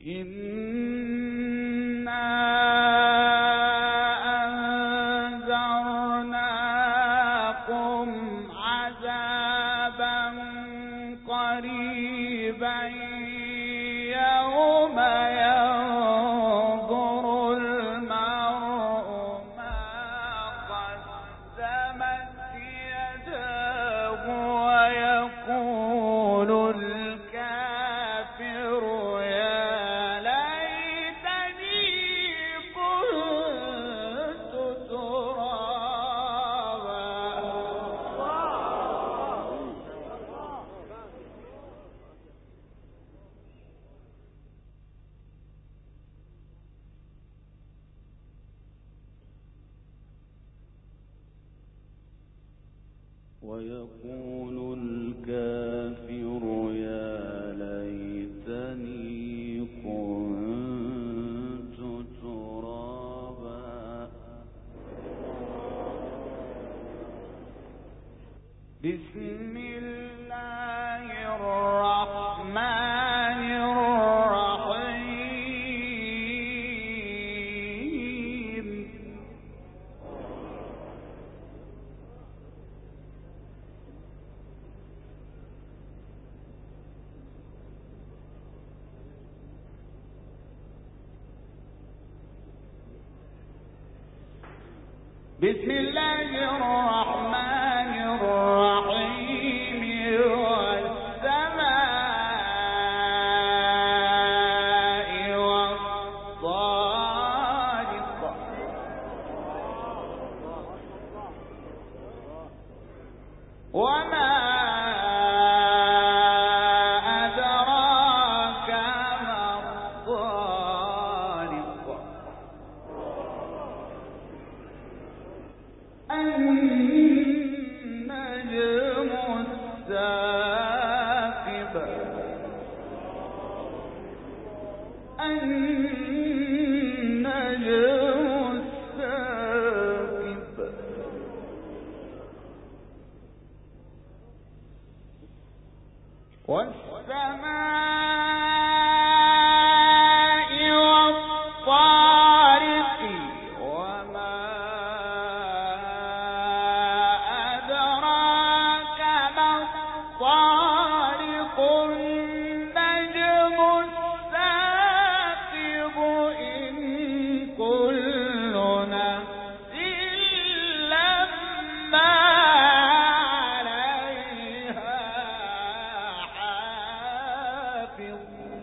ويقول الكافر يا ليتني كنت ترابا. بسم الله الرحمن الرحيم. بسم الله الرحمن الرحيم. والسماء والطارق وما أدراك ما الطارق. النجم الثاقب. النجم الثاقب. والسماء والطارق وما أدراك ما الطارق. النجم الثاقب. إن كل نفس لما عليها حافظ.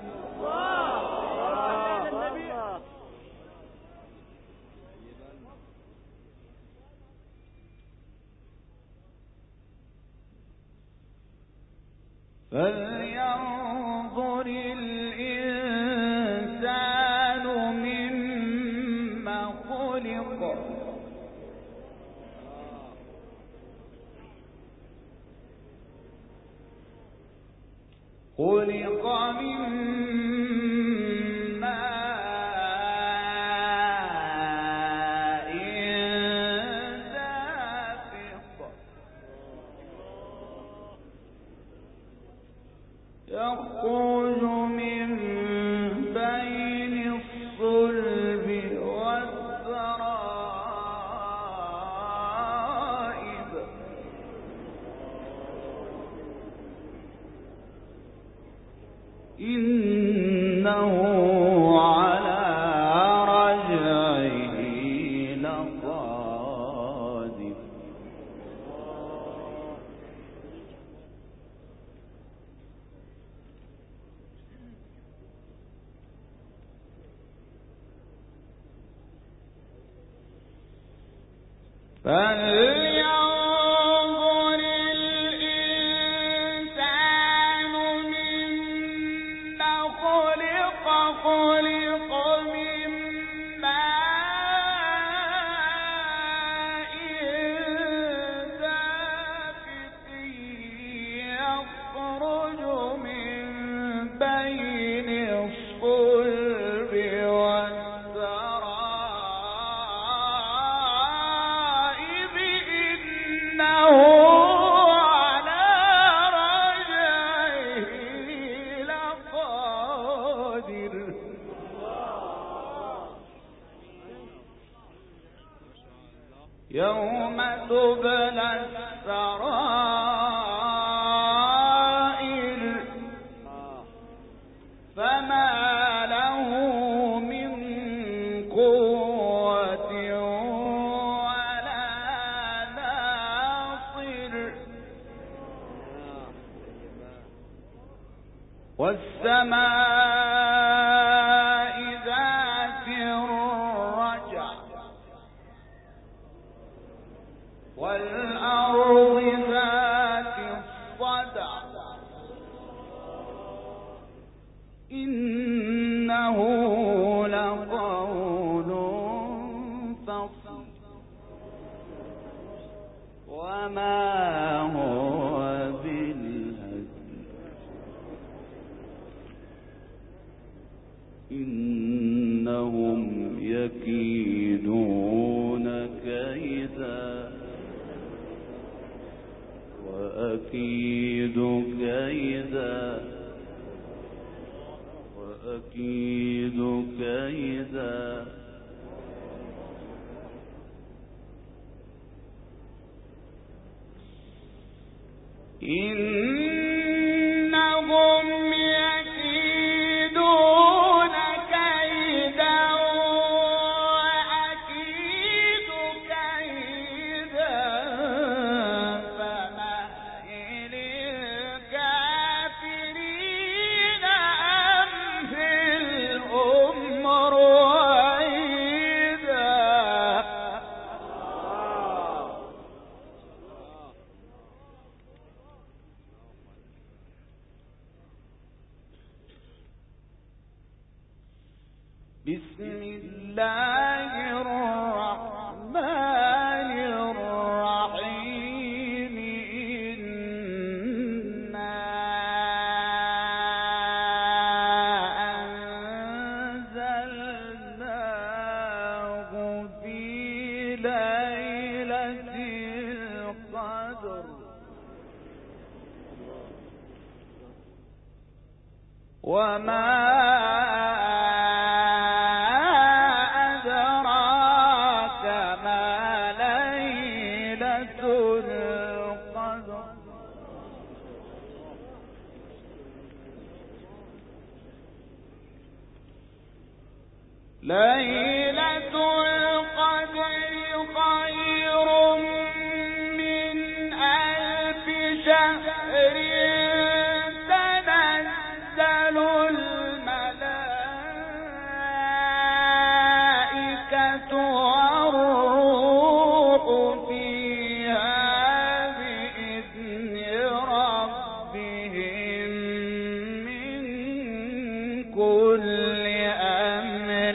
فلينظر الإنسان مما خلق. خلق من ماء دافق. يخرج من بين الصلب والترائب. إنه على رجعه لقادر. فلينظر الإنسان مما خلق. خلق من ماء دافق. يخرج من بين الصلب والترائب. يوم تبلى السرائر فما له من قوة ولا ناصر والسماء ذات الرجع والأرض ذات الصدع إنه لقول فصل وما هو بالهزل إنهم يكيدون كيدا وأكيد كيدا وأكيد كيدا إنهم يكيدون كيدا وأكيد كيدا فمهل الكافرين أمهلهم رويدا بسم الله الرحمن الرحيم إنا أنزلناه في ليلة القدر وما أدراك ما ليلة القدر ليلة القدر خير من 1000 شهر تنزل الملائكة والروح فيها بإذن ربهم من كل أمر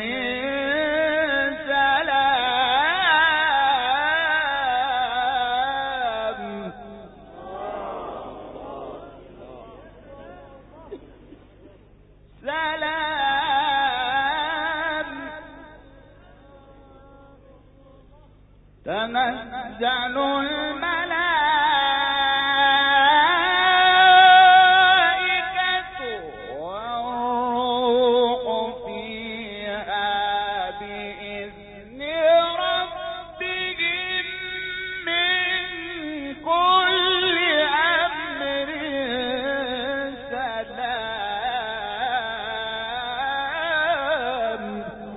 سلام سلام تنزل الملائكة والروح فيها بإذن ربهم من كل أمر سلام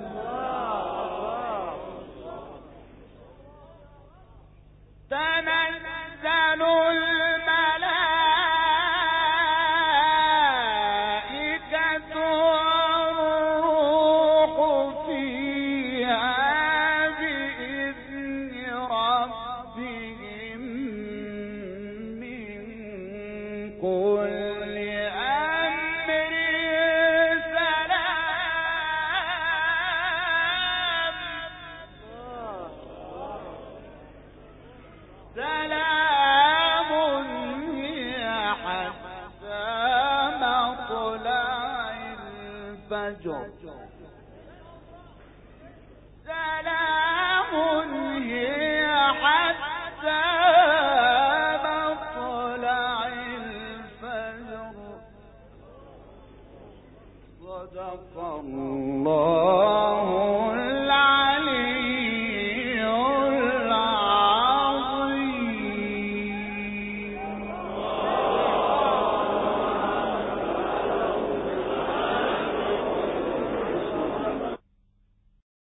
تنزل الملائكة والروح فيها بإذن ربهم من كل أمر سلام سلام هي حتى مطلع الفجر سلام هي حتى مطلع الفجر صدق الله